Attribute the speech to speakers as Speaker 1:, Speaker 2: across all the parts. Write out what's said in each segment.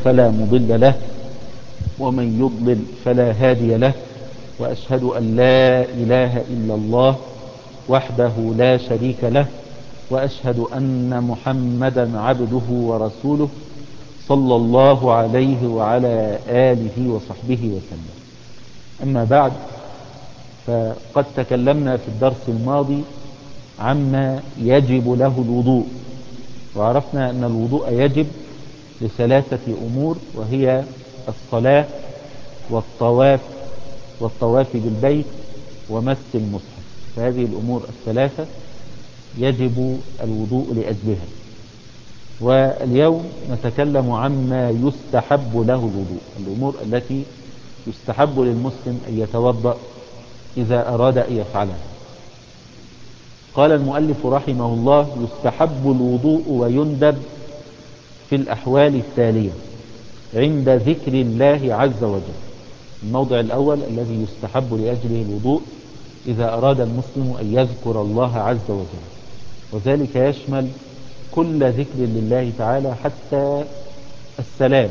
Speaker 1: فلا مضل له، ومن يضلل فلا هادي له، وأشهد أن لا إله إلا الله وحده لا شريك له، وأشهد أن محمدا عبده ورسوله صلى الله عليه وعلى آله وصحبه وسلم. أما بعد، فقد تكلمنا في الدرس الماضي عما يجب له الوضوء، وعرفنا أن الوضوء يجب لثلاثة أمور، وهي الصلاة والطواف بالبيت ومس المصحف. فهذه الأمور الثلاثة يجب الوضوء لأجلها. واليوم نتكلم عما يستحب له الوضوء، الأمور التي يستحب للمسلم أن يتوضأ إذا أراد أن يفعلها. قال المؤلف رحمه الله: يستحب الوضوء ويندب في الأحوال التالية عند ذكر الله عز وجل. الموضع الأول الذي يستحب لأجله الوضوء إذا أراد المسلم أن يذكر الله عز وجل، وذلك يشمل كل ذكر لله تعالى حتى السلام،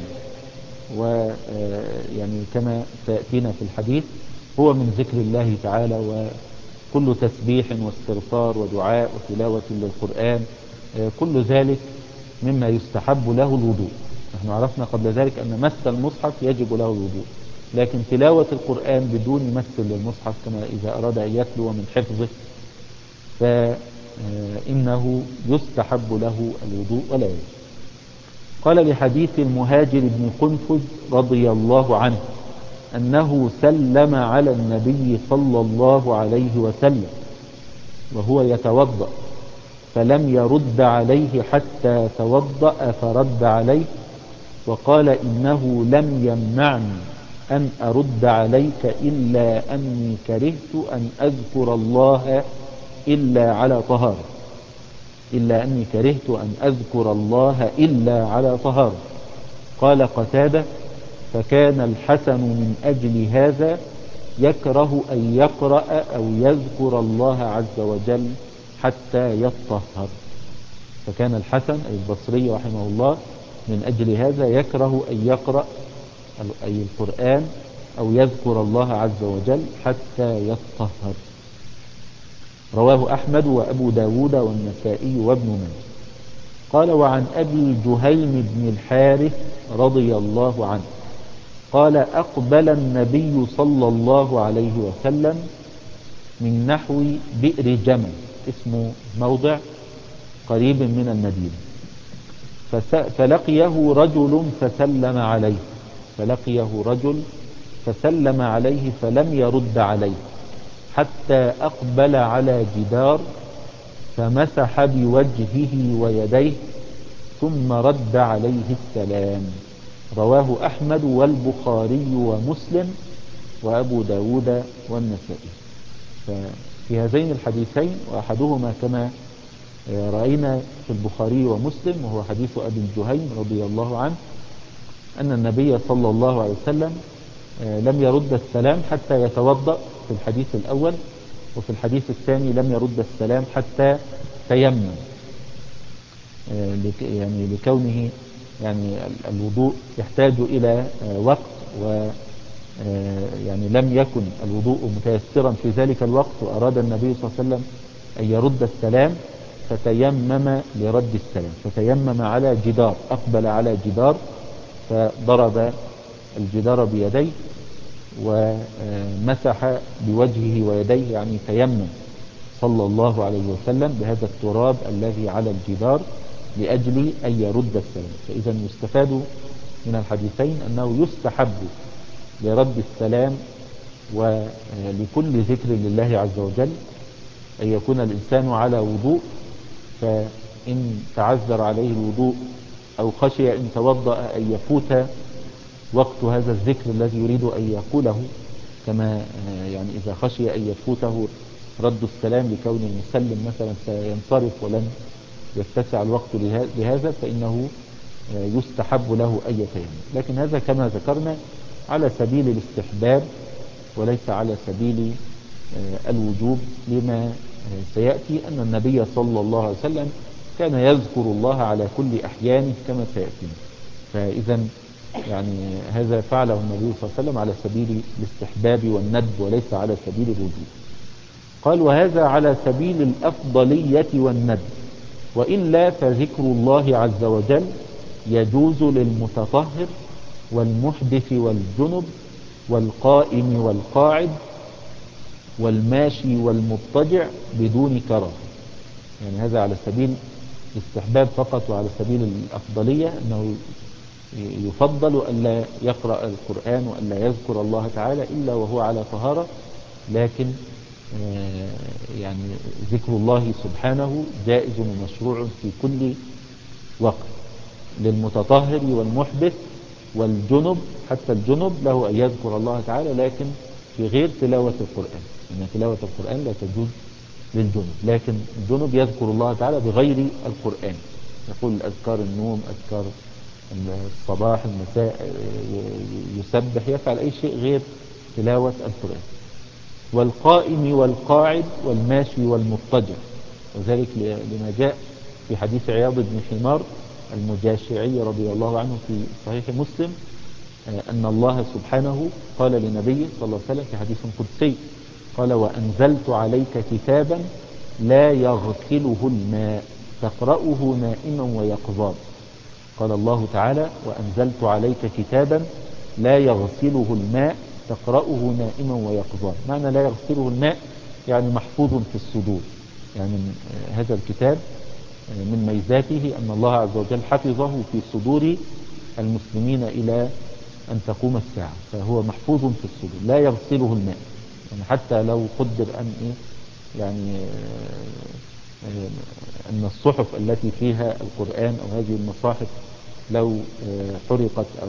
Speaker 1: ويعني كما سيأتينا في الحديث هو من ذكر الله تعالى، وكل تسبيح واستغفار ودعاء وتلاوة للقرآن، كل ذلك مما يستحب له الوضوء. نحن عرفنا قبل ذلك أن مس المصحف يجب له الوضوء، لكن تلاوة القرآن بدون مس للمصحف كما إذا أراد أن يتلو من حفظه فإنه يستحب له الوضوء ولا يجب. قال لحديث المهاجر بن قنفذ رضي الله عنه أنه سلم على النبي صلى الله عليه وسلم وهو يتوضأ فلم يرد عليه حتى توضأ فرد عليه، وقال: إنه لم يمنعني أن أرد عليك إلا أني كرهت أن أذكر الله إلا على طهارة، إلا على طهارة. قال قتادة: فكان الحسن من أجل هذا يكره أن يقرأ أو يذكر الله عز وجل حتى يطهر. فكان الحسن أي البصري رحمه الله من أجل هذا يكره أن يقرأ أي القرآن أو يذكر الله عز وجل حتى يطهر. رواه أحمد وأبو داود والنسائي وابن ماجه. قال: وعن أبي جهيم بن الحارث رضي الله عنه قال: أقبل النبي صلى الله عليه وسلم من نحو بئر جمل، اسمه موضع قريب من المدينة، فلقيه رجل فسلم عليه فلم يرد عليه حتى أقبل على جدار فمسح بوجهه ويديه ثم رد عليه السلام. رواه أحمد والبخاري ومسلم وأبو داود والنسائي. ففي هذين الحديثين، وأحدهما كما رأينا في البخاري ومسلم وهو حديث أبي جهيم رضي الله عنه، أن النبي صلى الله عليه وسلم لم يرد السلام حتى يتوضأ في الحديث الأول، وفي الحديث الثاني لم يرد السلام حتى تيمم، يعني لكونه يعني الوضوء يحتاج إلى وقت، يعني لم يكن الوضوء متيسرا في ذلك الوقت، وأراد النبي صلى الله عليه وسلم أن يرد السلام فتيمم لرد السلام، فتيمم على جدار، أقبل على جدار فضرب الجدار بيديه ومسح بوجهه ويديه، يعني تيمم صلى الله عليه وسلم بهذا التراب الذي على الجدار لأجل أن يرد السلام. فإذا يستفاد من الحديثين أنه يستحب لرد السلام ولكل ذكر لله عز وجل أن يكون الإنسان على وضوء، فإن تعذر عليه الوضوء أو خشي إن توضأ أن يفوت وقت هذا الذكر الذي يريد أن يقوله، كما يعني إذا خشي أن يفوته رد السلام لكون المسلم مثلا سينصرف ولن يتسع الوقت لهذا، فإنه يستحب له أن يتيمم. لكن هذا كما ذكرنا على سبيل الاستحباب وليس على سبيل الوجوب، لما سيأتي أن النبي صلى الله عليه وسلم كان يذكر الله على كل أحيانه كما سيأتي. فإذا يعني هذا فعله النبي صلى الله عليه وسلم على سبيل الاستحباب والندب وليس على سبيل الوجوب. قال وهذا على سبيل الأفضلية والندب، وإلا فذكر الله عز وجل يجوز للمتطهر والمحدث والجنب والقائم والقاعد والماشي والمضطجع بدون كراهة. يعني هذا على سبيل الاستحباب فقط، وعلى سبيل الأفضلية أنه يفضل ألا يقرأ القرآن وألا يذكر الله تعالى إلا وهو على طهارة، لكن يعني ذكر الله سبحانه جائز ومشروع في كل وقت للمتطهر والمحدث والجنب. حتى الجنب له أن يذكر الله تعالى لكن في غير تلاوة القرآن، إن تلاوة القرآن لا تجوز للجنب، لكن الجنب يذكر الله تعالى بغير القرآن، يقول أذكار النوم، أذكار الصباح المساء، يسبح، يفعل أي شيء غير تلاوة القرآن. والقائم والقاعد والماشي والمضطجع، وذلك لما جاء في حديث عياض بن حمار المجاشعي رضي الله عنه في صحيح مسلم أن الله سبحانه قال لنبيه صلى الله عليه وسلم في حديث قدسي قال وأنزلت عليك كتابا لا يغسله الماء تقرأه نائما ويقظان. قال الله تعالى وأنزلت عليك كتابا لا يغسله الماء تقرأه نائما ويقظان. معنى لا يغسله الماء يعني محفوظ في الصدور، يعني هذا الكتاب من ميزاته أن الله عز وجل حفظه في صدور المسلمين إلى أن تقوم الساعة، فهو محفوظ في الصدور لا يغسله الماء. يعني حتى لو قدر أن يعني أن الصحف التي فيها القرآن أو هذه المصاحف لو حرقت أو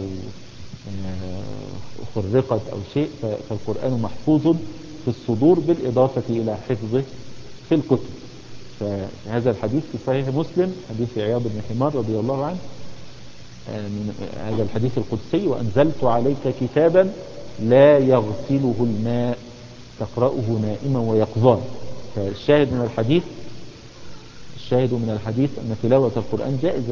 Speaker 1: خرقت أو شيء، فالقرآن محفوظ في الصدور بالإضافة إلى حفظه في الكتب. فهذا الحديث في صحيح مسلم حديث عياض بن حمار رضي الله عنه من هذا الحديث القدسي وأنزلت عليك كتابا لا يغسله الماء تقرأه نائما ويقظان. فالشاهد من الحديث أن تلاوة القرآن جائزة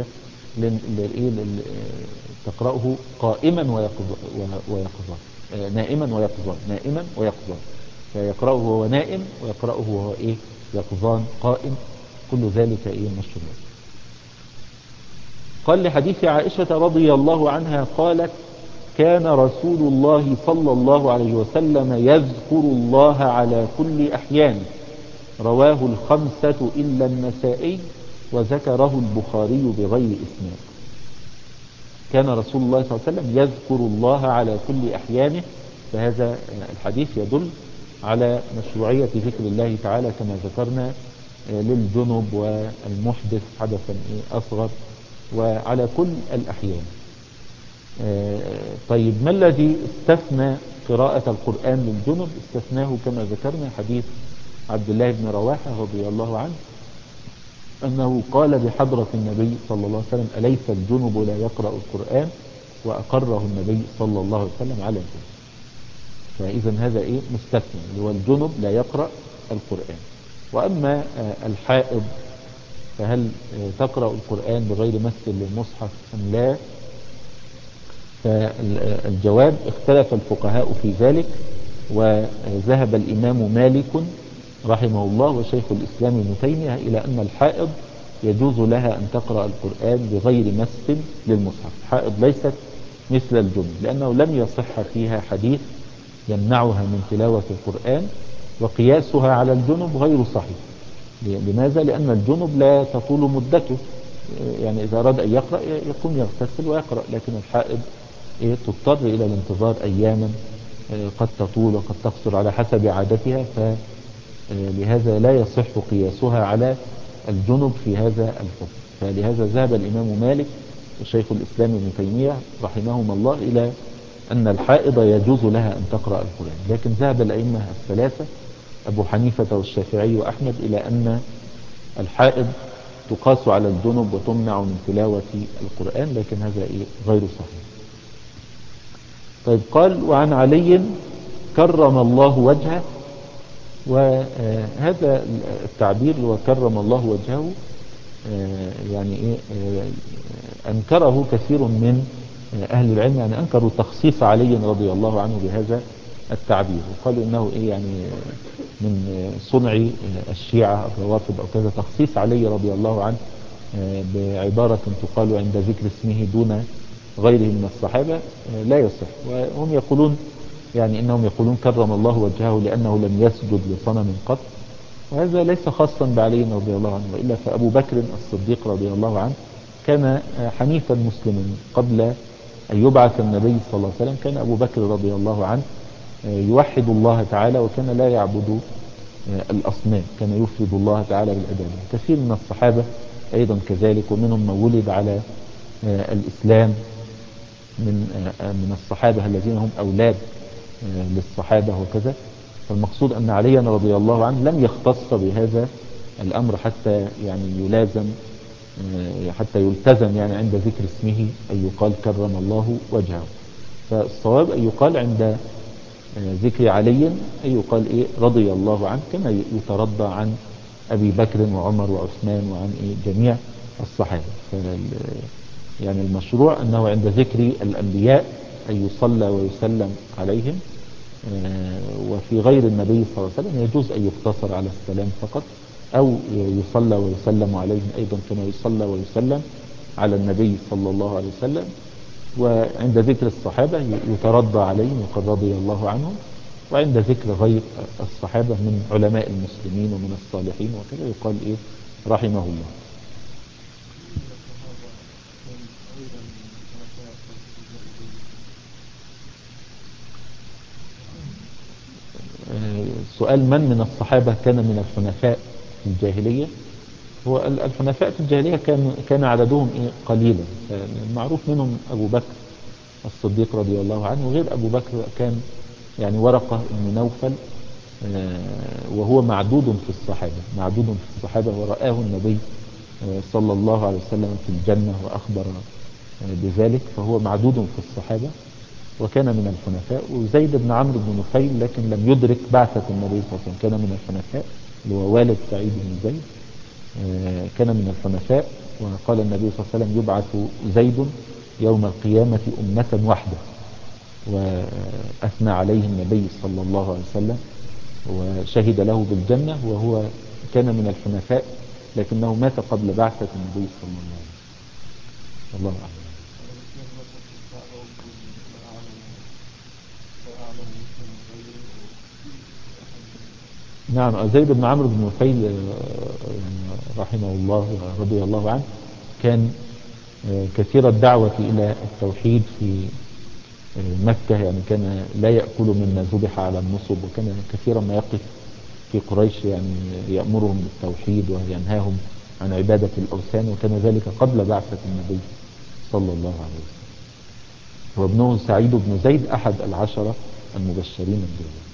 Speaker 1: تقرأه قائما ويقظان نائما ويقظان فيقرأه وهو نائم ويقرأه وهو يقظان قائم، كل ذلك مشروع. قال لحديث عائشة رضي الله عنها قالت كان رسول الله صلى الله عليه وسلم يذكر الله على كل أحيان، رواه الخمسة إلا النسائي وذكره البخاري بغير إسناد. كان رسول الله صلى الله عليه وسلم يذكر الله على كل أحيانه، فهذا الحديث يدل على مشروعية ذكر الله تعالى كما ذكرنا للجنب والمحدث حدثا أصغر وعلى كل الأحيان. طيب ما الذي استثنى قراءة القرآن للجنب؟ استثناه كما ذكرنا حديث عبد الله بن رواحة رضي الله عنه أنه قال بحضرة النبي صلى الله عليه وسلم أليس الجنب لا يقرأ القرآن؟ وأقره النبي صلى الله عليه وسلم على الجنب. فإذا هذا مستثنى، هو الجنب لا يقرأ القرآن. وأما الحائض فهل تقرأ القرآن بغير مس للمصحف أم لا؟ فالجواب اختلف الفقهاء في ذلك، وذهب الإمام مالك رحمه الله وشيخ الإسلام ابن تيمية إلى أن الحائض يجوز لها أن تقرأ القرآن بغير مس للمصحف. حائض ليست مثل الجنب لأنه لم يصح فيها حديث يمنعها من تلاوة القرآن، وقياسها على الجنب غير صحيح. لماذا؟ لأن الجنب لا تطول مدته، يعني إذا أراد أن يقرأ يقوم يغتسل ويقرأ، لكن الحائض تضطر إلى الانتظار أياما قد تطول وقد تقصر على حسب عادتها، فلهذا لا يصح قياسها على الجنب في هذا الحكم. فلهذا ذهب الإمام مالك وشيخ الإسلام ابن تيمية رحمهما الله إلى أن الحائض يجوز لها أن تقرأ القرآن، لكن ذهب الأئمة الثلاثة أبو حنيفة والشافعي وأحمد إلى أن الحائض تقاس على الجنب وتمنع من تلاوة القرآن، لكن هذا غير صحيح. طيب قال وعن علي كرم الله وجهه، وهذا التعبير وكرم الله وجهه يعني أنكره كثير من أهل العلم يعني أنكروا تخصيص علي رضي الله عنه بهذا التعبير، وقالوا إنه إيه يعني من صنع الشيعة الروافض أو كذا تخصيص علي رضي الله عنه بعبارة تقال عند ذكر اسمه دون غيره من الصحابة لا يصح. وهم يقولون يعني إنهم يقولون كرم الله وجهه لأنه لم يسجد لصنم قط، وهذا ليس خاصا بعلي رضي الله عنه، وإلا فأبو بكر الصديق رضي الله عنه كان حنيفا مسلما قبل أن يبعث النبي صلى الله عليه وسلم. كان أبو بكر رضي الله عنه يوحد الله تعالى، وكان لا يعبد الأصنام، كان يفرد الله تعالى بالعبادة. كثير من الصحابة أيضا كذلك، ومنهم من ولد على الإسلام من الصحابة الذين هم أولاد للصحابة وكذا. فالمقصود أن عليا رضي الله عنه لم يختص بهذا الأمر حتى يعني يلازم حتى يلتزم يعني عند ذكر اسمه أن يقال كرم الله وجهه. فالصواب أن يقال عند ذكر علي أن يقال إيه رضي الله عنه، كما يترضى عن أبي بكر وعمر وعثمان وعن إيه جميع الصحابة. يعني المشروع أنه عند ذكر الأنبياء أن يصلى ويسلم عليهم، وفي غير النبي صلى الله عليه وسلم يجوز أن يقتصر على السلام فقط، أو يصلى ويسلم عليهم أيضا كما يصلى ويسلم على النبي صلى الله عليه وسلم. وعند ذكر الصحابة يترضى عليهم وقد رضي الله عنهم، وعند ذكر غير الصحابة من علماء المسلمين ومن الصالحين وكذا يقال إيه رحمه الله. سؤال من الصحابة كان من الحنفاء في الجاهلية؟ هو الحنفاء في الجاهلية كان عددهم قليلا. المعروف منهم أبو بكر الصديق رضي الله عنه، وغير أبو بكر كان يعني ورقة بن نوفل، وهو معدود في الصحابة، معدود في الصحابة، ورآه النبي صلى الله عليه وسلم في الجنة وأخبر بذلك، فهو معدود في الصحابة وكان من الحنفاء. وزيد بن عمرو بن نفيل لكن لم يدرك بعثة النبي صلى الله عليه وسلم، كان من الحنفاء، اللي هو والد سعيد بن زيد، كان من الحنفاء. وقال النبي صلى الله عليه وسلم يبعث زيد يوم القيامة أمة واحدة، وأثنى عليه النبي صلى الله عليه وسلم وشهد له بالجنة، وهو كان من الحنفاء لكنه مات قبل بعثة النبي صلى الله عليه وسلم. الله أعلم. نعم، زيد بن عمرو بن نفيل رحمه الله ورضي الله عنه كان كثير الدعوة إلى التوحيد في مكة، يعني كان لا يأكل مما ذبح على النصب، وكان كثيرا ما يقف في قريش يعني يأمرهم بالتوحيد وينهاهم عن عبادة الأوثان، وكان ذلك قبل بعثة النبي صلى الله عليه وسلم. وابنه سعيد بن زيد أحد العشرة المبشرين بالجنة.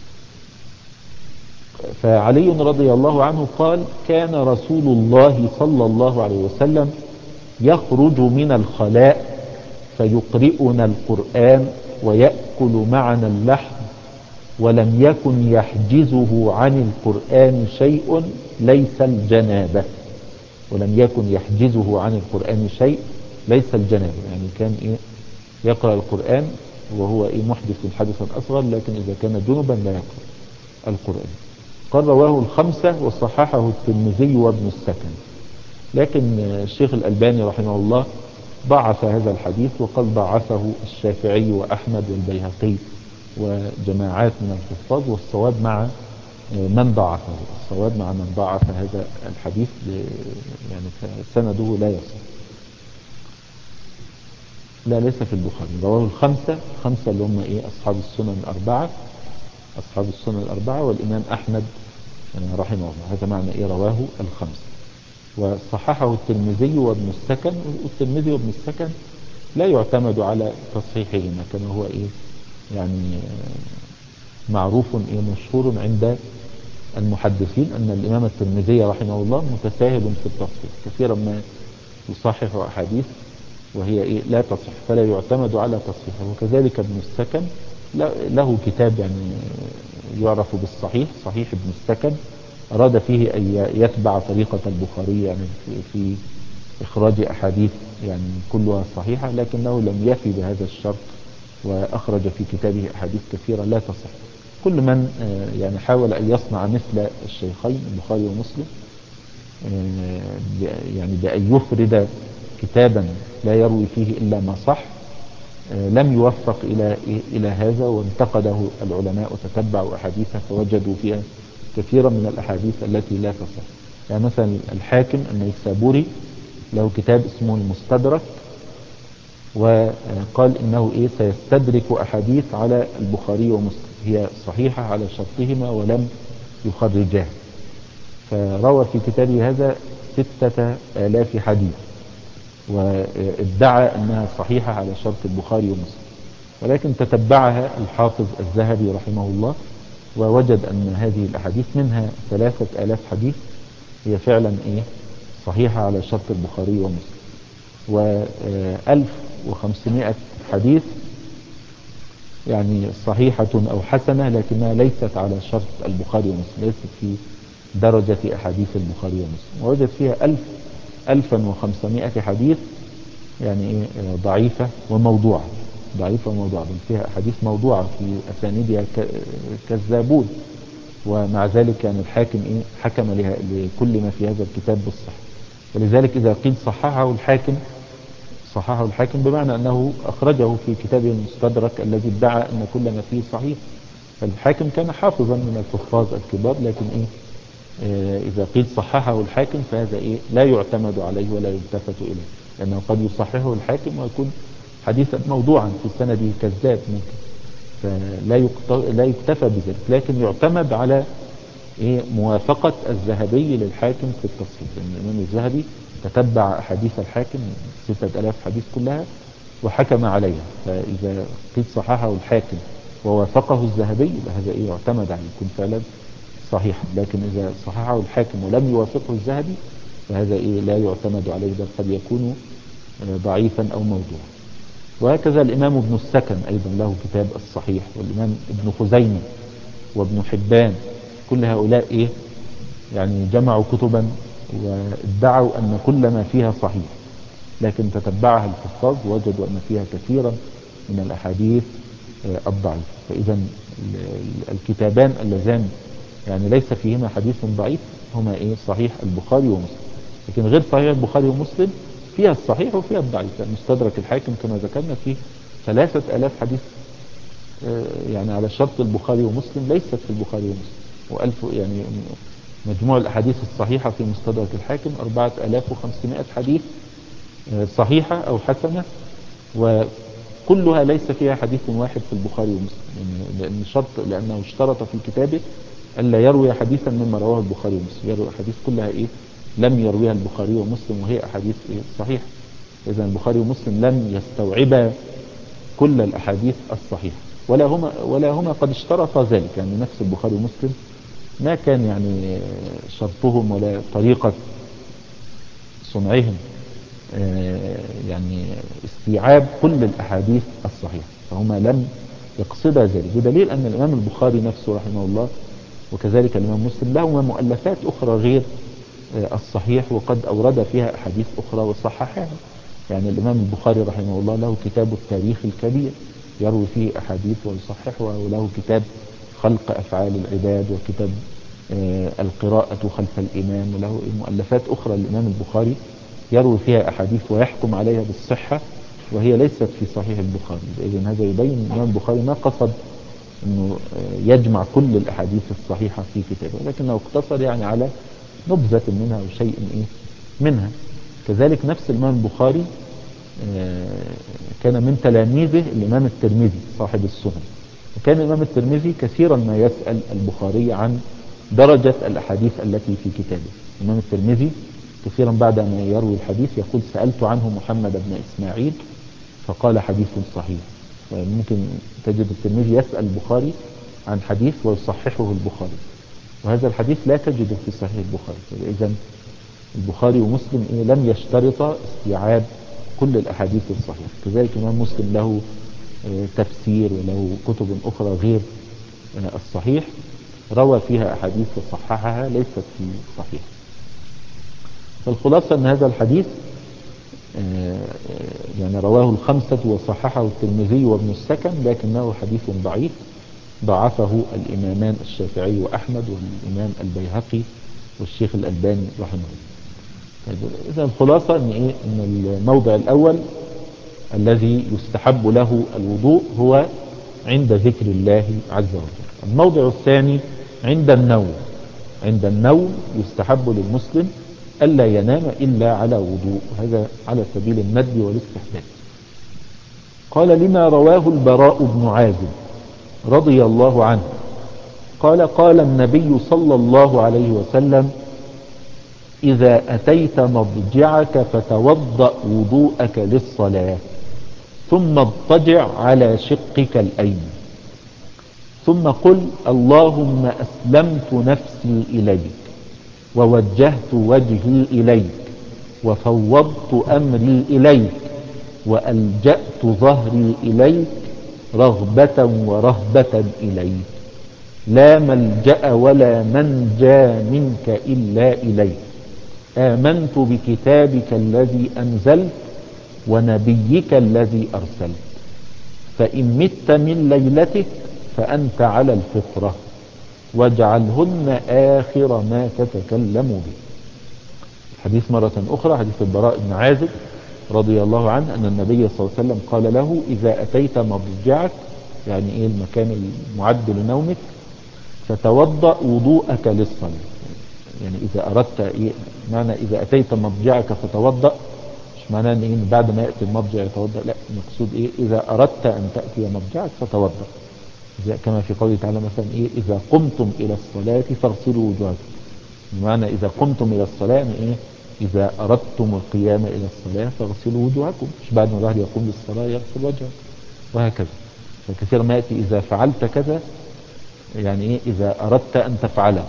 Speaker 1: فعلي رضي الله عنه قال كان رسول الله صلى الله عليه وسلم يخرج من الخلاء فيقرئنا القرآن ويأكل معنا اللحم، ولم يكن يحجزه عن القرآن شيء ليس الجنابة. ولم يكن يحجزه عن القرآن شيء ليس الجنابة، يعني كان إيه يقرأ القرآن وهو إيه محدث حدثا أصغر، لكن إذا كان جنبا لا يقرأ القرآن. قال رواه الخمسة وصححه الترمذي وابن السكن، لكن الشيخ الألباني رحمه الله ضعف هذا الحديث، وقال ضعفه الشافعي وأحمد والبيهقي وجماعات من الحفاظ، والصواب مع من ضعفه، الصواب مع من ضعف هذا الحديث، يعني سنده لا يصح. لا ليس في البخاري، رواه الخمسة، خمسة اللي هم ايه أصحاب السنن الأربعة، أصحاب السنن الأربعة والإمام أحمد رحمه الله، هذا معنى ايه رواه الخمسة. وصححه الترمذي وابن السكن، والترمذي وابن السكن لا يعتمد على تصحيحهما، كما هو ايه يعني معروف ايه مشهور عند المحدثين ان الامام الترمذي رحمه الله متساهل في التصحيح، كثيرا ما يصحح احاديث وهي ايه لا تصح، فلا يعتمد على تصحيحه. وكذلك ابن السكن له كتاب يعني يعرف بالصحيح، صحيح ابن السكن، أراد فيه أن يتبع طريقة البخاري يعني في إخراج أحاديث يعني كلها صحيحة، لكنه لم يفي بهذا الشرط وأخرج في كتابه أحاديث كثيرة لا تصح. كل من يعني حاول أن يصنع مثل الشيخين البخاري ومسلم، يعني بأن يفرد كتابا لا يروي فيه إلا ما صح، لم يوفق إلى هذا، وانتقده العلماء وتتبعوا أحاديثه فوجدوا فيها كثيرا من الأحاديث التي لا تصح. يعني مثلا الحاكم النيسابوري له كتاب اسمه المستدرك، وقال إنه سيستدرك أحاديث على البخاري ومسلم هي صحيحة على شرطهما ولم يخرجاه، فروى في كتابه هذا 6000 حديث، وادعى أنها صحيحة على شرط البخاري ومسلم، ولكن تتبعها الحافظ الذهبي رحمه الله ووجد أن هذه الأحاديث منها 3000 حديث هي فعلا صحيحة على شرط البخاري ومسلم، و1500 حديث يعني صحيحة أو حسنة لكنها ليست على شرط البخاري ومسلم، ليست في درجة أحاديث البخاري ومسلم، ووجد فيها 1500 حديث يعني ضعيفة وموضوعة، ضعيفة وموضوعة، بل فيها أحاديث موضوعة في أسانيدها كذابون، ومع ذلك كان الحاكم حكم لكل ما في هذا الكتاب بالصحة. ولذلك إذا قيل صححه الحاكم بمعنى أنه أخرجه في كتابه المستدرك الذي ادعى أن كل ما فيه صحيح. فالحاكم كان حافظا من الحفاظ الكبار، لكن إذا قيل صححه الحاكم فهذا لا يعتمد عليه ولا يلتفت إليه، لأنه قد يصححه الحاكم ويكون حديثا موضوعا في سنده كذاب ممكن، فلا يكتفى بذلك، لكن يعتمد على موافقة الذهبي للحاكم في التصحيح، لأن الإمام الذهبي تتبع أحاديث الحاكم 6000 حديث كلها وحكم عليها، فإذا قيل صححه الحاكم ووافقه الذهبي هذا يعتمد عليه يكون فعلا صحيحا، لكن إذا صححه الحاكم ولم يوافقه الذهبي فهذا لا يعتمد عليه، بل قد يكون ضعيفا أو موضوعا. وهكذا الإمام ابن السكن أيضا له كتاب الصحيح، والإمام ابن خزيمة وابن حبان، كل هؤلاء يعني جمعوا كتبا وادعوا أن كل ما فيها صحيح، لكن تتبعها الحفاظ وجدوا أن فيها كثيرا من الأحاديث الضعيف. فإذا الكتابان اللذان يعني ليس فيهما حديث ضعيف هما صحيح البخاري ومسلم، لكن غير صحيح البخاري ومسلم فيها الصحيح وفيها الضعيف. مستدرك الحاكم كما ذكرنا فيه 3000 حديث يعني على شرط البخاري ومسلم ليست في البخاري ومسلم، وألف يعني مجموع الأحاديث الصحيحة في مستدرك الحاكم 4500 حديث صحيحة أو حسنة، وكلها ليس فيها حديث واحد في البخاري ومسلم، لأنه اشترط في كتابه ألا يروي حديثا مما رواه البخاري ومسلم، يروي أحاديث كلها لم يرويها البخاري ومسلم وهي أحاديث صحيحة. إذا البخاري ومسلم لم يستوعبا كل الأحاديث الصحيحة، ولا هما قد اشترطا ذلك، يعني نفس البخاري ومسلم ما كان يعني شرطهم ولا طريقة صنعهم يعني استيعاب كل الأحاديث الصحيحة، فهما لم يقصدا ذلك، بدليل أن الإمام البخاري نفسه رحمه الله وكذلك الإمام مسلم لهما مؤلفات أخرى غير الصحيح، وقد أورد فيها أحاديث أخرى وصححها. يعني الإمام البخاري رحمه الله له كتاب التاريخ الكبير يروي فيه أحاديث ويصححها، وله كتاب خلق أفعال العباد، وكتاب القراءة خلف الإمام، وله مؤلفات أخرى الإمام البخاري يروي فيها أحاديث ويحكم عليها بالصحة وهي ليست في صحيح البخاري. إذن هذا يبين أن الإمام البخاري ما قصد أنه يجمع كل الأحاديث الصحيحة في كتابه، ولكنه اقتصر يعني على نبذة منها أو شيء منها. كذلك نفس الإمام البخاري كان من تلاميذه الإمام الترمذي صاحب السنن، وكان الإمام الترمذي كثيرا ما يسأل البخاري عن درجة الأحاديث التي في كتابه. الإمام الترمذي كثيرا بعد أن يروي الحديث يقول سألت عنه محمد بن إسماعيل فقال حديث صحيح. ممكن تجد الترمذي يسأل البخاري عن حديث ويصححه البخاري، وهذا الحديث لا تجده في صحيح البخاري. إذن البخاري ومسلم لم يشترط استيعاب كل الأحاديث الصحيحة. كذلك الإمام مسلم له تفسير وله كتب أخرى غير الصحيح روى فيها أحاديث وصححها ليست في صحيح. فالخلاصة أن هذا الحديث يعني رواه الخمسة وصححه الترمذي وابن السكن، لكنه حديث ضعيف ضعفه الإمامان الشافعي وأحمد والإمام البيهقي والشيخ الألباني رحمه الله. إذا الخلاصة إن الموضع الأول الذي يستحب له الوضوء هو عند ذكر الله عز وجل. الموضع الثاني عند النوم. عند النوم يستحب للمسلم ألا ينام إلا على وضوء، هذا على سبيل الندب والاستحباب. قال لما رواه البراء بن عازب رضي الله عنه قال قال النبي صلى الله عليه وسلم إذا أتيت مضجعك فتوضأ وضوءك للصلاة ثم اضطجع على شقك الأيمن ثم قل اللهم أسلمت نفسي إليك ووجهت وجهي إليك وفوضت أمري إليك وألجأت ظهري إليك رغبة ورهبة إليك لا ملجأ ولا منجى منك إلا إليك آمنت بكتابك الذي أنزلت ونبيك الذي أرسلت فإن مت من ليلتك فأنت على الفطرة واجعلهن آخر ما تتكلم به. الحديث مرة أخرى حديث البراء بن عازب رضي الله عنه أن النبي صلى الله عليه وسلم قال له إذا أتيت مضجعك، يعني المكان المعد لنومك، فتوضأ وضوءك للصلاة. يعني إذا أردت معنى إذا أتيت مضجعك فتوضأ مش معناه إن بعد ما يأتي المضجع يتوضأ، لا، المقصود إذا أردت أن تأتي مضجعك فتوضأ، كما في قوله تعالى مثلا إذا قمتم إلى الصلاة فاغسلوا وجوهكم، بمعنى إذا قمتم إلى الصلاة يعني إذا أردتم القيام إلى الصلاة فاغسلوا وجوهكم، مش بعد ما الواحد يقوم للصلاة يغسل وجهه، وهكذا. فكثيرا ما يأتي إذا فعلت كذا، يعني إذا أردت أن تفعله.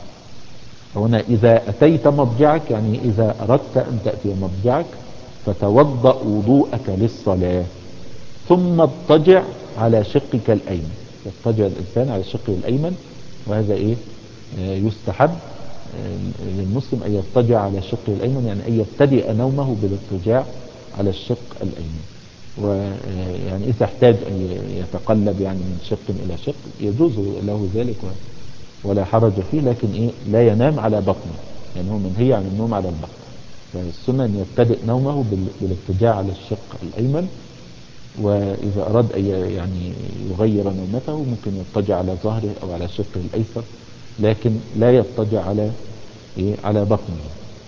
Speaker 1: هنا إذا أتيت مضجعك يعني إذا أردت أن تأتي مضجعك فتوضأ وضوءك للصلاة ثم اضطجع على شقك الأيمن. يضطجع الإنسان على شقه الأيمن، وهذا يستحب للمسلم أن يضطجع على شقه الأيمن، يعني أن يبتدئ نومه بالاضطجاع على الشق الأيمن. ويعني إذا احتاج أن يتقلب يعني من شق إلى شق يجوز له ذلك ولا حرج فيه، لكن لا ينام على بطنه، يعني هو منهي عن النوم على البطن. فالسنة أن يبتدئ نومه بالاضطجاع على الشق الأيمن، وإذا أراد أن يعني يغير نومته ممكن يضطجع على ظهره أو على شقه الأيسر، لكن لا يضطجع على بطنه.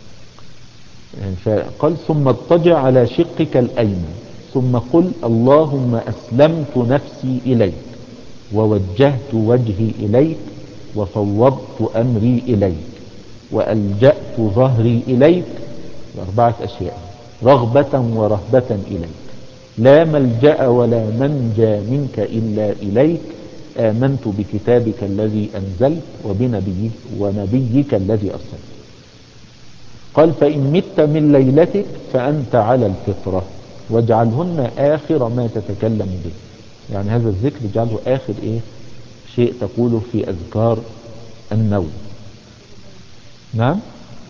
Speaker 1: فقال ثم اضطجع على شقك الأيمن ثم قل اللهم أسلمت نفسي إليك ووجهت وجهي إليك وفوضت أمري إليك وألجأت ظهري إليك، 4 أشياء: رغبة ورهبة إليك، لا ملجأ ولا منجى منك إلا إليك، آمنت بكتابك الذي أنزلت ونبيك الذي أرسلت. قال فإن مت من ليلتك فأنت على الفطرة واجعلهن آخر ما تتكلم به. يعني هذا الذكر اجعله آخر شيء تقوله في أذكار النوم. نعم،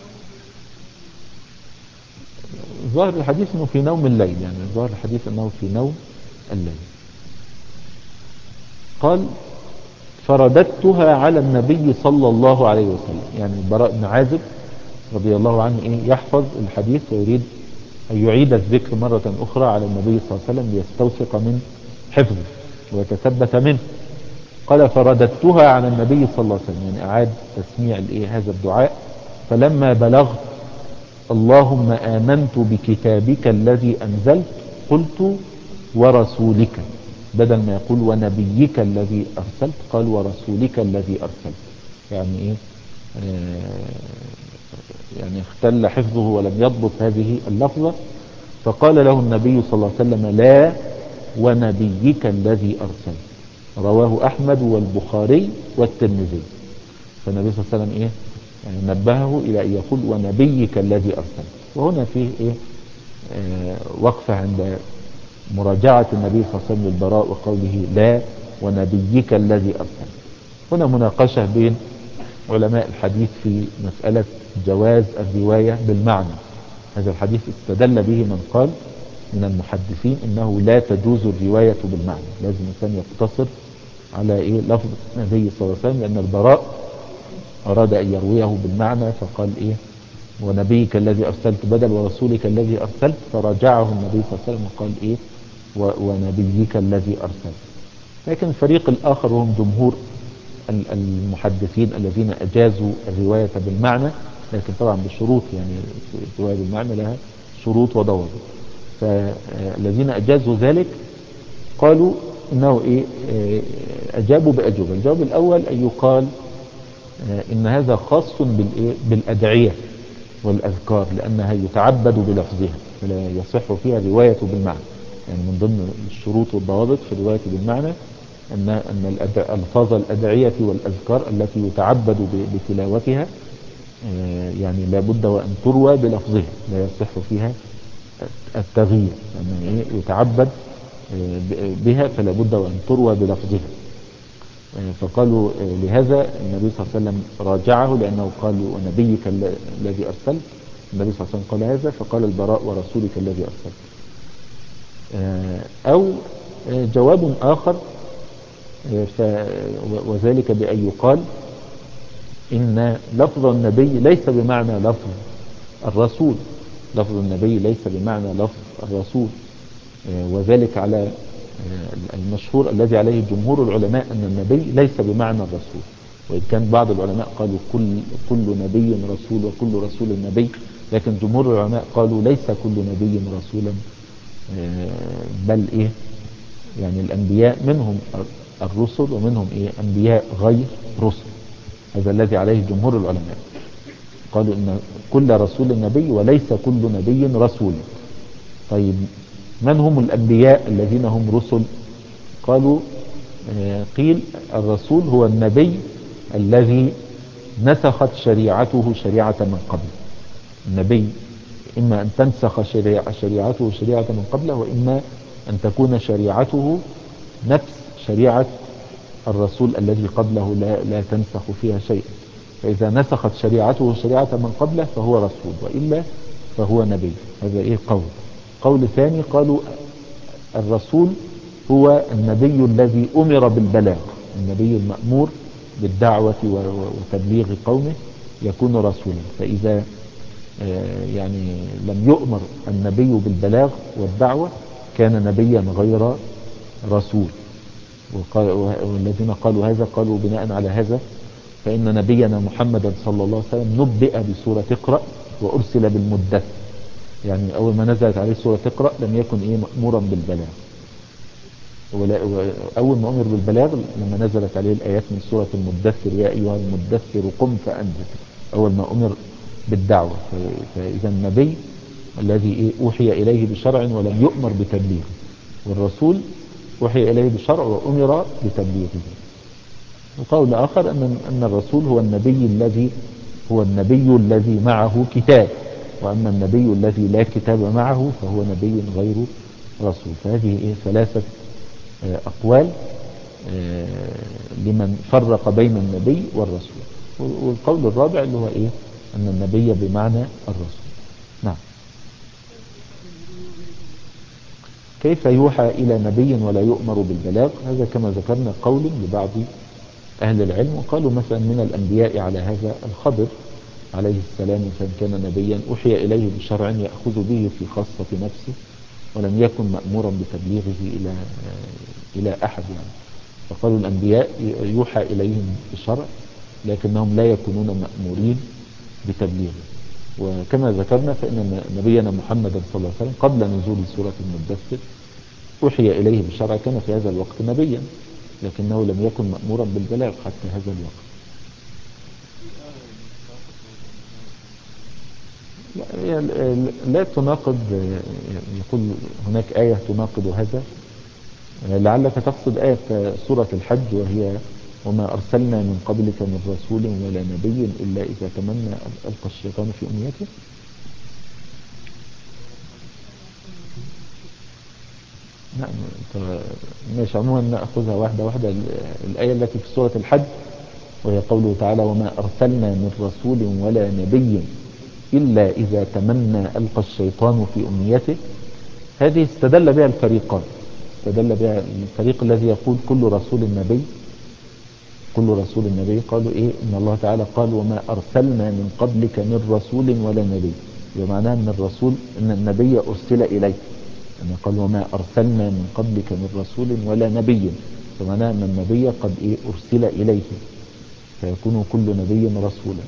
Speaker 1: ظاهر الحديث انه في نوم الليل، يعني ظاهر الحديث انه في نوم الليل. قال فرددتها على النبي صلى الله عليه وسلم، يعني البراء بن عازب رضي الله عنه يحفظ الحديث ويريد أن يعيد الذكر مرة أخرى على النبي صلى الله عليه وسلم ليستوثق من حفظه ويتثبت منه. قال فرددتها على النبي صلى الله عليه وسلم، يعني أعاد تسميع هذا الدعاء. فلما بلغت اللهم آمنت بكتابك الذي أنزلت قلت ورسولك، بدل ما يقول ونبيك الذي أرسلت قال ورسولك الذي أرسلت، يعني يعني اختل حفظه ولم يضبط هذه اللفظة. فقال له النبي صلى الله عليه وسلم لا ونبيك الذي أرسلت. رواه أحمد والبخاري والترمذي. فالنبي صلى الله عليه وسلم يعني نبهه إلى أن يقول ونبيك الذي أرسلت. وهنا فيه وقفة عند مراجعة النبي صلى الله عليه وسلم للبراء وقوله لا ونبيك الذي أرسلت. هنا مناقشة بين علماء الحديث في مسألة جواز الرواية بالمعنى، هذا الحديث استدل به من قال من المحدثين انه لا تجوز الرواية بالمعنى، لازم الانسان يقتصر على ايه لفظ النبي صلى الله عليه وسلم، لان البراء اراد ان يرويه بالمعنى فقال ايه ونبيك الذي ارسلت بدل ورسولك الذي ارسلت، فراجعه النبي صلى الله عليه وسلم وقال ايه ونبيك الذي ارسلت. لكن الفريق الاخر هم جمهور المحدثين الذين اجازوا الرواية بالمعنى، لكن طبعا بشروط، يعني الرواية بالمعنى لها شروط وضوابط. فالذين اجازوا ذلك قالوا انه ايه اجابوا باجوبه. الجواب الاول ان يقال ان هذا خاص بالادعية والاذكار لانها يتعبد بلفظها فلا يصح فيها رواية بالمعنى. يعني من ضمن الشروط والضوابط في الرواية بالمعنى ان الفاظ الادعية والاذكار التي يتعبد بتلاوتها يعني لابد وان تروى بلفظها، لا يصح فيها التغيير، يعني يتعبد بها فلا بد وان تروى بلفظها. فقالوا لهذا النبي صلى الله عليه وسلم راجعه لانه قال ونبيك الذي ارسلت، النبي صلى الله عليه وسلم قال هذا فقال البراء ورسولك الذي ارسلت. او جواب اخر وذلك بأن يقال إن لفظ النبي ليس بمعنى لفظ الرسول، لفظ النبي ليس بمعنى لفظ الرسول، وذلك على المشهور الذي عليه جمهور العلماء أن النبي ليس بمعنى الرسول، وإن كان بعض العلماء قالوا كل نبي رسول وكل رسول نبي، لكن جمهور العلماء قالوا ليس كل نبي رسولا، بل إيه يعني الأنبياء منهم الرسل ومنهم إيه أنبياء غير رسل. هذا الذي عليه جمهور العلماء، قالوا إن كل رسول نبي وليس كل نبي رسول. طيب من هم الأنبياء الذين هم رسل؟ قالوا قيل الرسول هو النبي الذي نسخت شريعته شريعة من قبل. النبي إما أن تنسخ شريعته شريعة من قبله، وإما أن تكون شريعته نفس شريعة الرسول الذي قبله لا تنسخ فيها شيء. فإذا نسخت شريعته شريعة من قبله فهو رسول، وإلا فهو نبي. هذا إيه قول ثاني قالوا الرسول هو النبي الذي أمر بالبلاغ، النبي المأمور بالدعوة وتبليغ قومه يكون رسولا. فإذا يعني لم يؤمر النبي بالبلاغ والدعوة كان نبيا غير رسول. والذين قالوا هذا قالوا بناء على هذا فإن نبينا محمدا صلى الله عليه وسلم نبئ بسورة اقرأ وأرسل بالمدثر، يعني أول ما نزلت عليه سورة اقرأ لم يكن مأمورا بالبلاغ، أول ما أمر بالبلاغ لما نزلت عليه الآيات من سورة المدثر يا أيها المدثر قم فأنذر، أول ما أمر بالدعوة. فإذا النبي الذي أوحي إليه بشرع ولم يؤمر بتبليغه، والرسول أوحي إليه بشرع وأمر بتبليغه. وقول آخر أن الرسول هو النبي الذي معه كتاب، وأما النبي الذي لا كتاب معه فهو نبي غير رسول. فهذه ثلاثة أقوال لمن فرق بين النبي والرسول. والقول الرابع اللي هو أن النبي بمعنى الرسول. نعم. كيف يوحى إلى نبي ولا يؤمر بالبلاغ؟ هذا كما ذكرنا قول لبعض أهل العلم، وقالوا مثلا من الأنبياء على هذا الخضر عليه السلام، فإن كان نبيا أوحي إليه بشرع يأخذ به في خاصة نفسه ولم يكن مأمورا بتبليغه إلى أحد يعني. فقالوا الأنبياء يوحى إليهم بشرع لكنهم لا يكونون مأمورين بتبليغه. وكما ذكرنا فإن نبينا محمدا صلى الله عليه وسلم قبل نزول سورة المدثر أوحي إليه بشرع، كان في هذا الوقت نبيا لكنه لم يكن مأمورا بالبلاغ حتى هذا الوقت. لا تناقض، يقول هناك آية تناقض هذا، لعلك تقصد آية سورة الحج وهي وما أرسلنا من قبلك من رسول ولا نبي إلا إذا تمنى ألقى الشيطان في أمنيته. نعم ماشي، عموما نأخذها واحدة واحدة. الآية التي في سورة الحج وهي قوله تعالى وما أرسلنا من رسول ولا نبي إلا إذا تمنى ألقى الشيطان في أمنيته. هذه استدل بها الفريقان. استدل بها الفريق الذي يقول كل رسول نبي، كل رسول نبي، قالوا إيه؟ إن الله تعالى قال وما أرسلنا من قبلك من رسول ولا نبي، بمعنى أن الرسول أن النبي أرسل إليه، أن قال وما أرسلنا من قبلك من رسول ولا نبي، بمعنى أن النبي قد إيه؟ أرسل إليه، فيكون كل نبي رسولا.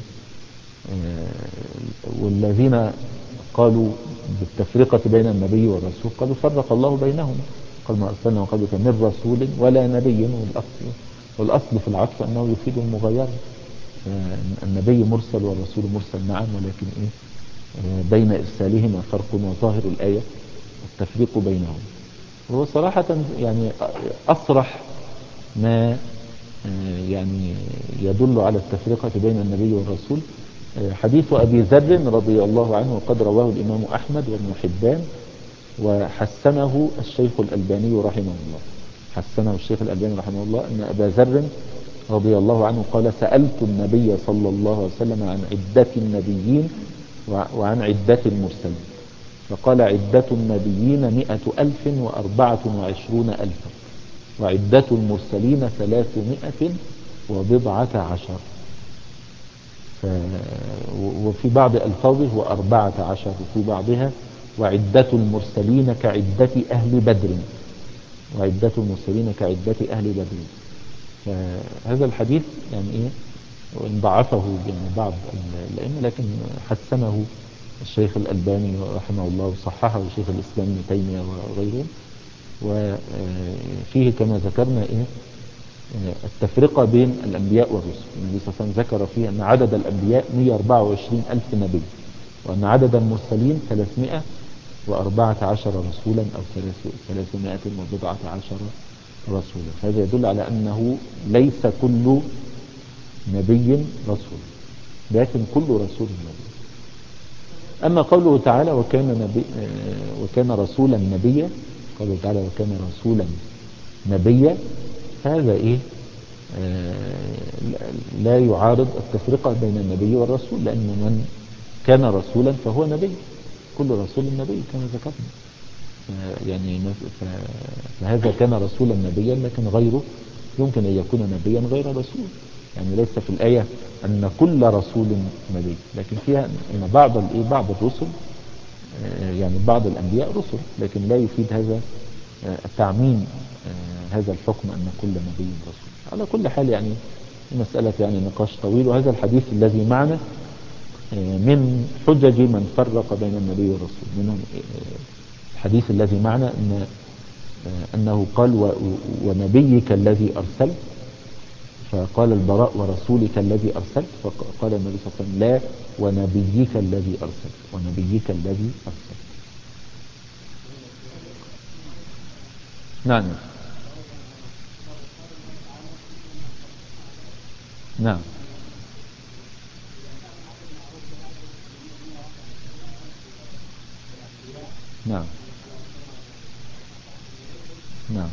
Speaker 1: والذين قالوا بالتفرقة بين النبي والرسول قالوا فرق الله بينهم، قال ما أرسلنا من قبلك من رسول ولا نبي، والأصل في العطف أنه يفيد المغايرة. النبي مرسل والرسول مرسل معا، ولكن إيه؟ بين إرسالهما فرق، وظاهر الآية التفريق بينهم. وهو صراحة يعني أصرح ما يعني يدل على التفرقة بين النبي والرسول حديث أبي ذر رضي الله عنه، وقد رواه الإمام أحمد وابن حبان، وحسنه الشيخ الألباني رحمه الله. حسنه الشيخ الألباني رحمه الله أن أبا ذر رضي الله عنه قال سألت النبي صلى الله عليه وسلم عن عدة النبيين وعن عدة المرسلين، فقال عدة النبيين 124,000 وعدة المرسلين 310. وفي بعض ألفاظه هو 14، وفي بعضها وعدة المرسلين كعدة أهل بدر، وعدة المرسلين كعدة أهل بدر. فهذا الحديث يعني إيه؟ وإن ضعفه يعني بعض الأئمة، لكن حسنه الشيخ الألباني رحمه الله، وصححه الشيخ الإسلام ابن تيمية وغيره. وفيه كما ذكرنا إيه؟ التفرقة بين الأنبياء والرسل. النبي صلى الله عليه وسلم ذكر فيه أن عدد الأنبياء 124,000 نبي، وأن عدد المرسلين 314 رسولا أو 310 رسولا. هذا يدل على أنه ليس كل نبي رسول، لكن كل رسول نبي. أما قوله تعالى وكان رسولا نبيا، قوله تعالى وكان رسولا نبيا، هذا إيه؟ لا يعارض التفرقة بين النبي والرسول، لأن من كان رسولا فهو نبي، كل رسول نبي كما ذكرنا. يعني فهذا كان رسولا نبيا، لكن غيره يمكن أن يكون نبيا غير رسول. يعني ليس في الآية أن كل رسول نبي، لكن فيها أن بعض الرسل يعني بعض الأنبياء رسل، لكن لا يفيد هذا التعميم هذا الحكم أن كل نبي رسول. على كل حال يعني مسألة يعني نقاش طويل. وهذا الحديث الذي معنا من حجج من فرق بين النبي والرسول. منهم الحديث الذي معنا أنه قال ونبيك الذي أرسلت، فقال البراء ورسولك الذي أرسلت، فقال النبي صلى الله عليه وسلم لا، ونبيك الذي أرسلت، ونبيك الذي أرسلت. نعم نعم نعم نعم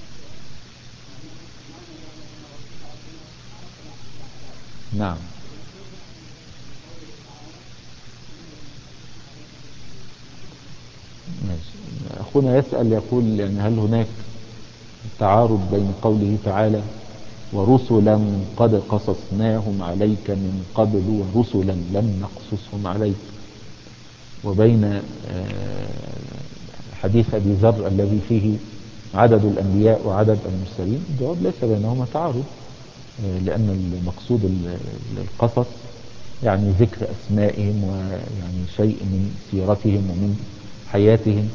Speaker 1: نعم. ماشي. أخونا يسأل يقول يعني هل هناك تعارض بين قوله تعالى ورسلا قد قصصناهم عليك من قبل ورسلا لم نقصصهم عليك، وبين حديث أبي ذر الذي فيه عدد الأنبياء وعدد المرسلين؟ الجواب ليس بينهما تعارض، لأن المقصود القصص يعني ذكر أسمائهم ويعني شيء من سيرتهم ومن حياتهم.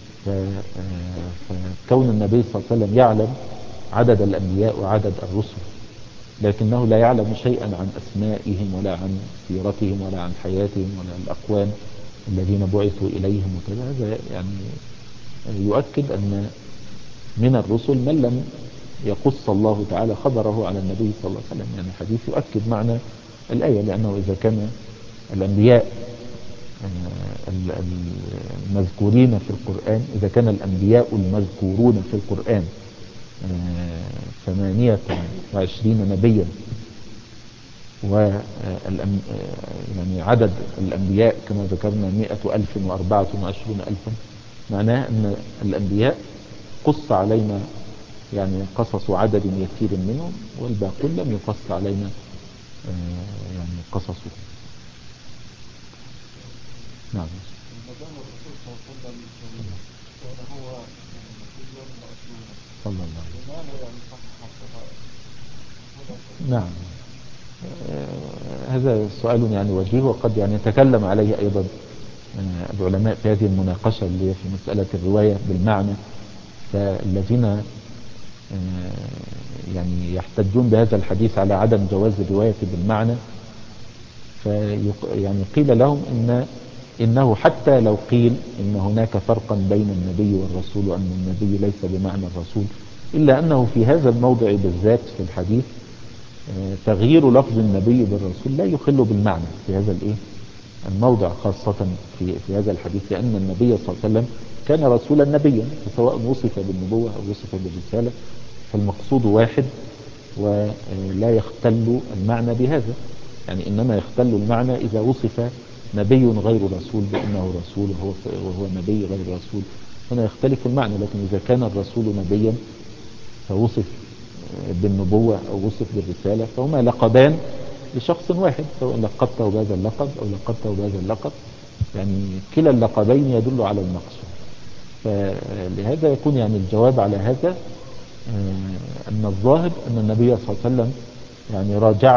Speaker 1: فكون النبي صلى الله عليه وسلم يعلم عدد الأنبياء وعدد الرسل، لكنه لا يعلم شيئا عن أسمائهم ولا عن سيرتهم ولا عن حياتهم ولا عن الأقوام الذين بعثوا إليهم وكذا. هذا يعني يؤكد أن من الرسل من لم يقص الله تعالى خبره على النبي صلى الله عليه وسلم. يعني حديث يؤكد معنى الآية، لأنه إذا كان الأنبياء المذكورين في القرآن، إذا كان الأنبياء المذكورون في القرآن 28 نبيا يعني عدد الأنبياء كما ذكرنا 100,024,000. معناه أن الأنبياء قص علينا يعني قصص عدد يسير منهم، والباقون لم يقص علينا يعني قصصه. نعم. صلى الله عليه وسلم. نعم. هذا سؤال يعني وجيه، وقد يعني تكلم عليه أيضا العلماء في هذه المناقشة اللي هي في مسألة الرواية بالمعنى. فالذين يعني يحتجون بهذا الحديث على عدم جواز الرواية بالمعنى، يعني قيل لهم إنه حتى لو قيل إن هناك فرقا بين النبي والرسول وأن النبي ليس بمعنى الرسول، إلا أنه في هذا الموضع بالذات في الحديث تغيير لفظ النبي بالرسول لا يخل بالمعنى في هذا الموضع، خاصة في هذا الحديث، لأن النبي صلى الله عليه وسلم كان رسولا نبيا، سواء وصف بالنبوة أو وصف بالرسالة، فالمقصود واحد ولا يختل المعنى بهذا. يعني إنما يختل المعنى إذا وصف نبي غير رسول بأنه رسول وهو نبي غير رسول، هنا يختلف المعنى. لكن إذا كان الرسول نبيا فوصف بالنبوة أو وصف بالرسالة، فهما لقبان لشخص واحد، سواء لقبته بهذا اللقب أو لقبته بهذا اللقب، يعني كلا اللقبين يدل على المقصود. فلهذا يكون يعني الجواب على هذا أن الظاهر أن النبي صلى الله عليه وسلم يعني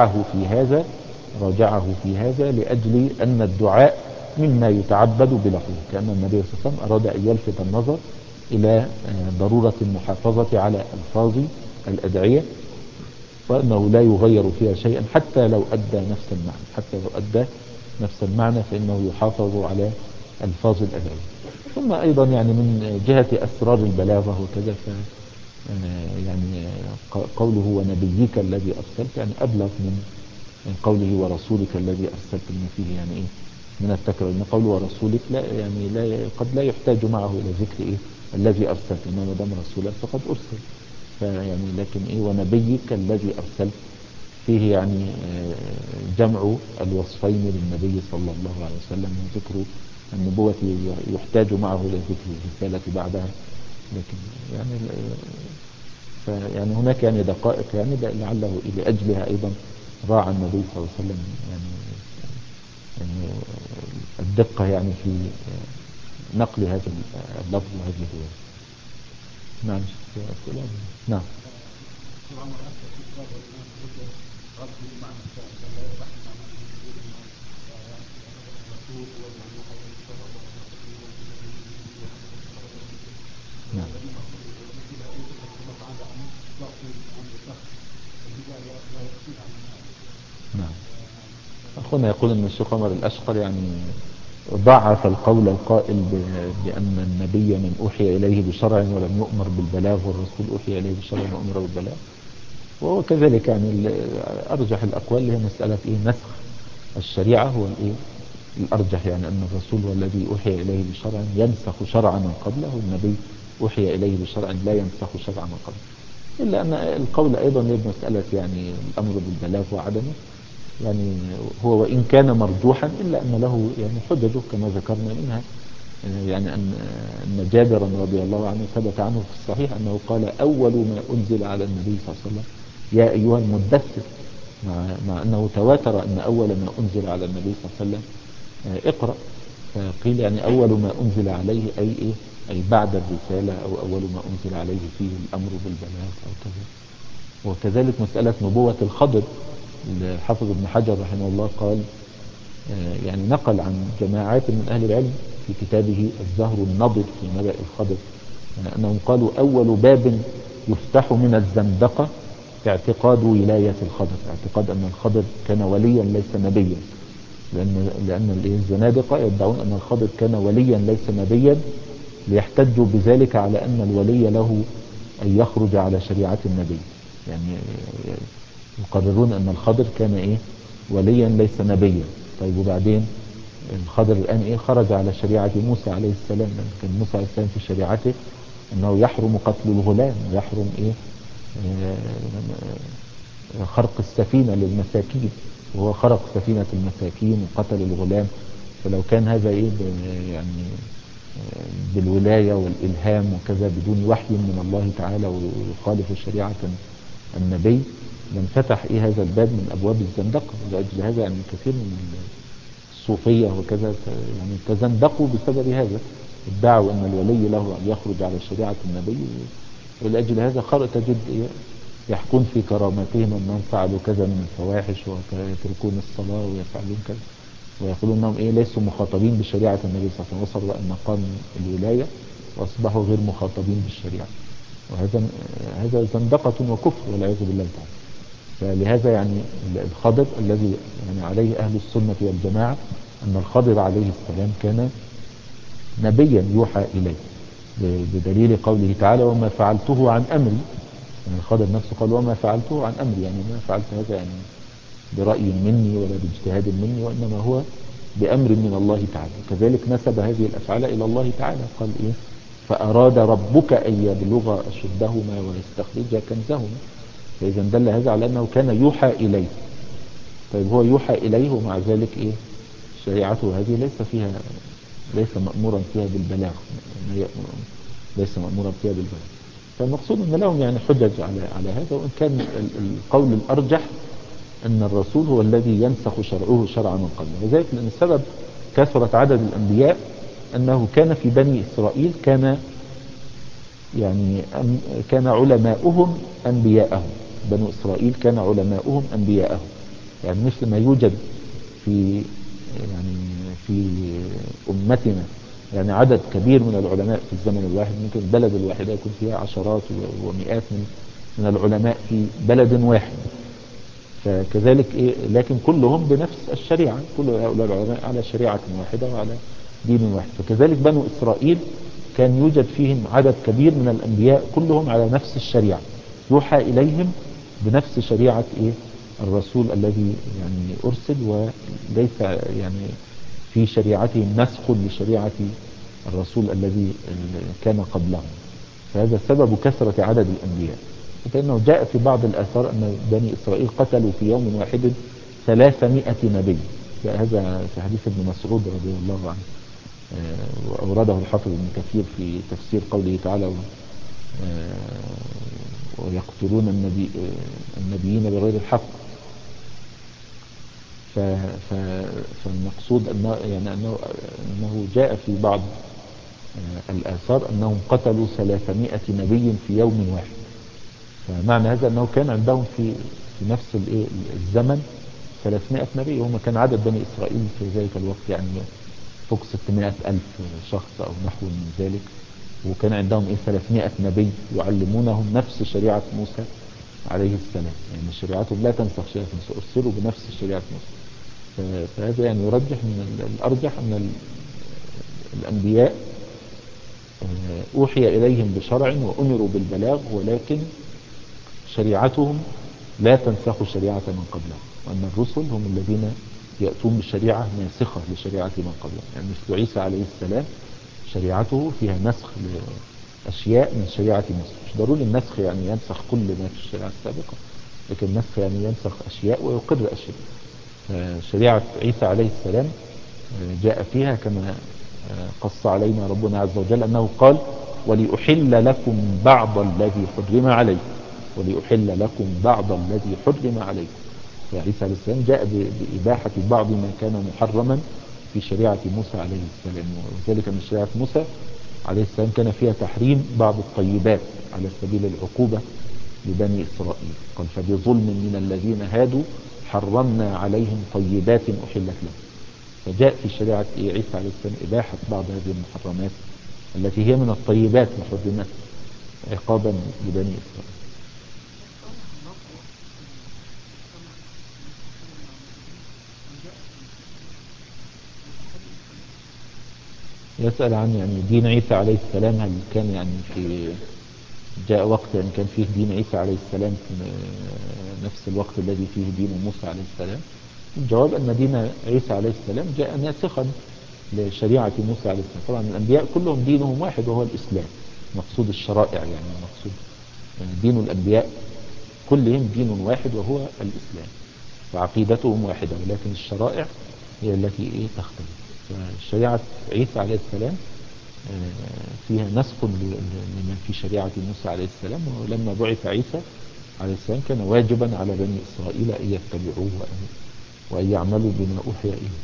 Speaker 1: راجعه في هذا لأجل أن الدعاء مما يتعبد بلفظه، كأن النبي صلى الله عليه وسلم أراد أن يلفت النظر إلى ضرورة المحافظة على ألفاظ الأدعية، وأنه لا يغير فيها شيئا حتى لو أدى نفس المعنى فإنه يحافظ على ألفاظ الأدعية. ثم أيضا يعني من جهة أسرار البلاغة وكذا، يعني قوله ونبيك الذي أرسلت يعني أبلغ من قوله ورسولك الذي أرسلت، من فيه يعني إيه من التكرار، إن قوله ورسولك لا يعني قد لا يحتاج معه إلى ذكر إيه الذي أرسلت، إنما دام رسولا فقد أرسل. فيعني لكن إيه ونبيك الذي أرسلت فيه يعني جمع الوصفين للنبي صلى الله عليه وسلم، وذكر النبوة يحتاج معه إلى ذكر الرسالة بعدها. لكن يعني هناك يعني دقائق يعني لعله لأجلها أيضا راعى النبي صلى الله عليه وسلم يعني الدقة يعني في نقل هذا اللفظ وهذه الرواية. نعم. نعم. نعم. نعم. أخونا يقول أن الشيخ عمر الأشقر يعني ضعف القول القائل بأن النبي من أوحي إليه بشرع ولم يؤمر بالبلاغ، والرسول أوحي إليه بشرع وأمر بالبلاغ. وهو كذلك يعني أرجح الأقوال اللي هي مسألة إيه نسخ الشريعة هو الإيه الأرجح، يعني أن الرسول هو الذي أوحي إليه بشرع ينسخ شرع من قبله، والنبي أوحي إليه بشرع لا ينسخ شرع من قبله. إلا أن القول أيضا بمسألة يعني الأمر بالبلاغ وعدمه يعني هو وإن كان مرجوحا إلا أن له يعني حججه كما ذكرنا منها، يعني أن جابرا رضي الله عنه ثبت عنه في الصحيح أنه قال أول ما أنزل على النبي صلى الله عليه وسلم يا أيها المدثر، مع أنه تواتر أن أول ما أنزل على النبي صلى الله عليه وسلم اقرأ. فقيل يعني أول ما أنزل عليه أي إيه أي بعد الرسالة، أو أول ما أنزل عليه فيه الأمر بالبلاغ أو كذا. وكذلك مسألة نبوة الخضر، الحافظ ابن حجر رحمه الله قال يعني نقل عن جماعات من أهل العلم في كتابه الزهر النضر في نبأ الخضر أنهم قالوا أول باب يفتح من الزندقة اعتقاد ولاية الخضر، اعتقاد أن الخضر كان وليا ليس نبيا، لأن الزنادقة يدعون أن الخضر كان وليا ليس نبيا، ليحتجوا بذلك على أن الولي له أن يخرج على شريعة النبي. يعني يقررون أن الخضر كان إيه وليا ليس نبيا. طيب وبعدين الخضر الآن إيه خرج على شريعة موسى عليه السلام، لأن كان موسى عليه السلام في شريعته أنه يحرم قتل الغلام ويحرم إيه خرق السفينة للمساكين. وهو خرق سفينة المساكين وقتل الغلام. فلو كان هذا ايه يعني بالولاية والإلهام وكذا بدون وحي من الله تعالى ويخالف شريعة النبي لانفتح ايه هذا الباب من أبواب الزندقة. لأجل هذا يعني كثير من الصوفية وكذا يعني تزندقوا بسبب هذا، ادعوا أن الولي له أن يخرج على شريعة النبي، ولأجل هذا تجد يحكون في كرامتهم أنهم فعلوا كذا من الفواحش ويتركون الصلاة ويفعلون كذا، ويقولون أنهم ليسوا مخاطبين بشريعة النبي صلى الله عليه وسلم، وصلوا إلى مقام الولاية وأصبحوا غير مخاطبين بالشريعة. وهذا زندقة وكفر والعياذ بالله تعالى. فلهذا يعني الخضر الذي يعني عليه أهل السنة والجماعة أن الخضر عليه السلام كان نبيا يوحى إليه، بدليل قوله تعالى وما فعلته عن أمري. يعني الخضر نفسه قال وما فعلته عن أمري، يعني ما فعلت هذا يعني برأي مني ولا باجتهاد مني، وإنما هو بأمر من الله تعالى. كذلك نسب هذه الأفعال إلى الله تعالى، قال فأراد ربك أن يبلغ أشدهما ويستخرج كنزهما. فإذا دل هذا على أنه كان يوحى إليه. طيب هو يوحى إليه ومع ذلك شريعته هذه ليس مأمورا فيها بالبلاغ، ليس مأمورا فيها بالبلاغ. فالمقصود أن لهم يعني حجج على هذا، وإن كان القول الأرجح أن الرسول هو الذي ينسخ شرعه شرع من قبله. وذلك لأن السبب كثرة عدد الأنبياء أنه كان في بني إسرائيل كان علماؤهم أنبياءهم. بنو إسرائيل كان علماؤهم أنبياءهم، يعني مثل ما يوجد في أمتنا يعني عدد كبير من العلماء في الزمن الواحد. ممكن البلد الواحدة يكون فيها عشرات ومئات من العلماء في بلد واحد. فكذلك لكن كلهم بنفس الشريعة، كل هؤلاء العلماء على شريعة واحدة وعلى دين واحد. فكذلك بنو إسرائيل كان يوجد فيهم عدد كبير من الأنبياء كلهم على نفس الشريعة، يوحى إليهم بنفس شريعة الرسول الذي يعني أرسل، وليس يعني في شريعتهم نسخ لشريعة الرسول الذي كان قبلهم. فهذا سبب كثرة عدد الأنبياء. فإنه جاء في بعض الآثار أن بني إسرائيل قتلوا في يوم واحد 300 نبي. هذا في حديث ابن مسعود رضي الله عنه، وأورده الحافظ ابن كثير في تفسير قوله تعالى ويقتلون النبيين بغير الحق. فالمقصود أنه جاء في بعض الآثار أنهم قتلوا 300 نبي في يوم واحد. فمعنى هذا أنه كان عندهم في نفس الزمن 300 نبي. هم كان عدد بني إسرائيل في ذلك الوقت يعني فوق 600 ألف شخص أو نحو من ذلك، وكان عندهم 300 نبي يعلمونهم نفس شريعة موسى عليه السلام. يعني شريعتهم لا تنسخ شريعة موسى، أرسلوا بنفس شريعة موسى. فهذا يعني يرجح من الأرجح أن الأنبياء أوحي إليهم بشرع وأمروا بالبلاغ، ولكن شريعتهم لا تنسخ شريعة من قبلهم، وأن الرسل هم الذين يأتون بشريعة ناسخة لشريعة من قبلهم. يعني مثل عيسى عليه السلام شريعته فيها نسخ لأشياء من شريعة موسى. مش ضروري النسخ يعني ينسخ كل ما في الشريعة السابقة، لكن النسخ يعني ينسخ أشياء ويقر أشياء. شريعة عيسى عليه السلام جاء فيها كما قص علينا ربنا عز وجل أنه قال ولأحل لكم بعض الذي حرم عليكم، ولأحل لكم بعض الذي حرم عليكم. فعيسى عليه السلام جاء بإباحة بعض ما كان محرما في شريعة موسى عليه السلام. وذلك أن شريعة موسى عليه السلام كان فيها تحريم بعض الطيبات على سبيل العقوبة لبني إسرائيل. قال فبظلم من الذين هادوا حرمنا عليهم طيبات أحلت لهم. فجاء في شريعة عيسى عليه السلام إباحة بعض هذه المحرمات التي هي من الطيبات محرمات عقابا لبني إسرائيل. يسأل عن يعني دين عيسى عليه السلام، هل كان يعني جاء وقت يعني كان فيه دين عيسى عليه السلام في نفس الوقت الذي فيه دين موسى عليه السلام؟ الجواب أن دين عيسى عليه السلام جاء ناسخا لشريعة موسى عليه السلام. طبعا الأنبياء كلهم دينهم واحد وهو الإسلام، مقصود الشرائع يعني مقصود دين الأنبياء كلهم دين واحد وهو الإسلام. فعقيدتهم واحدة، ولكن الشرائع هي التي تختلف. فشريعة عيسى عليه السلام فيها نسخ لمن في شريعة موسى عليه السلام. ولما بعث عيسى عليه السلام كان واجبا على بني إسرائيل أن يتبعوه وأن يعملوا بما أوحي إليه.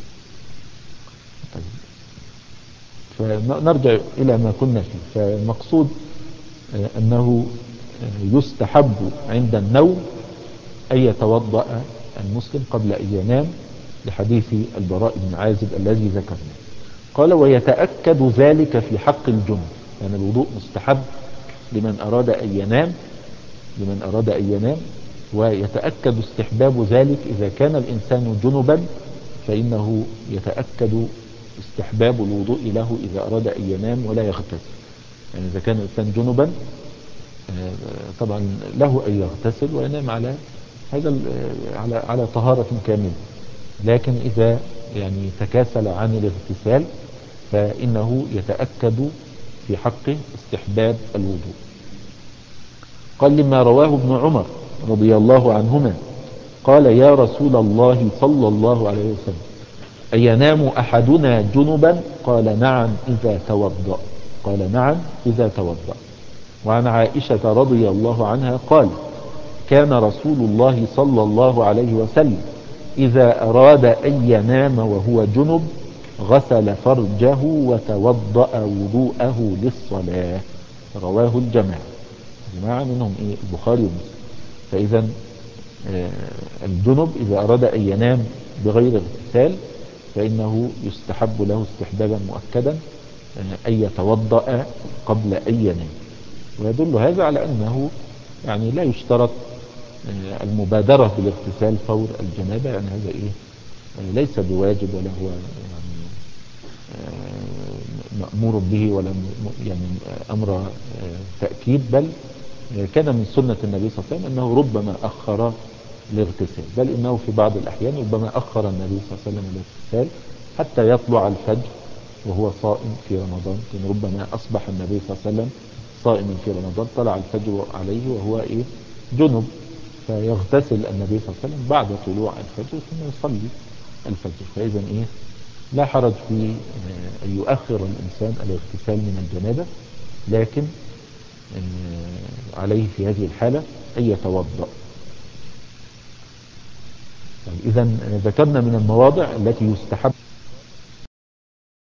Speaker 1: فنرجع إلى ما كنا فيه. فالمقصود أنه يستحب عند النوم أن يتوضأ المسلم قبل أن ينام، لحديث البراء بن عازب الذي ذكرنا. قال ويتأكد ذلك في حق الجنب، يعني الوضوء مستحب لمن أراد أن ينام، ويتأكد استحباب ذلك إذا كان الإنسان جنبا، فإنه يتأكد استحباب الوضوء له إذا أراد أن ينام ولا يغتسل. يعني إذا كان الإنسان جنبا طبعا له أن يغتسل وينام على هذا على طهارة كاملة. لكن إذا يعني تكاسل عن الاغتسال فإنه يتأكد في حقه استحباب الوضوء. قال لما رواه ابن عمر رضي الله عنهما قال يا رسول الله صلى الله عليه وسلم أينام أحدنا جنبا؟ قال نعم إذا توضأ. وعن عائشة رضي الله عنها قال كان رسول الله صلى الله عليه وسلم إذا أراد أن ينام وهو جنب غسل فرجه وتوضأ وضوءه للصلاة. رواه الجماعة منهم البخاري ومسلم. فإذا الجنب إذا أراد أن ينام بغير اغتسال فإنه يستحب له استحبابا مؤكدا أن يتوضأ قبل أن ينام. ويدل هذا على أنه يعني لا يشترط المبادرة بالاغتسال فور الجنابة، يعني هذا ليس بواجب ولا هو يعني مأمور به ولا يعني أمر تأكيد، بل كان من سنة النبي صلى الله عليه وسلم أنه ربما أخر الاغتسال، بل إنه في بعض الأحيان ربما أخر النبي صلى الله عليه وسلم الاغتسال حتى يطلع الفجر وهو صائم في رمضان. كان ربما أصبح النبي صلى الله عليه وسلم صائما في رمضان، طلع الفجر عليه وهو جنب، فيغتسل النبي صلى الله عليه وسلم بعد طلوع الفجر ثم يصلي الفجر. فإذا لا حرج في أن يؤخر الإنسان الاغتسال من الجنابة، لكن عليه في هذه الحالة أن يتوضأ. إذا ذكرنا من المواضع التي يستحب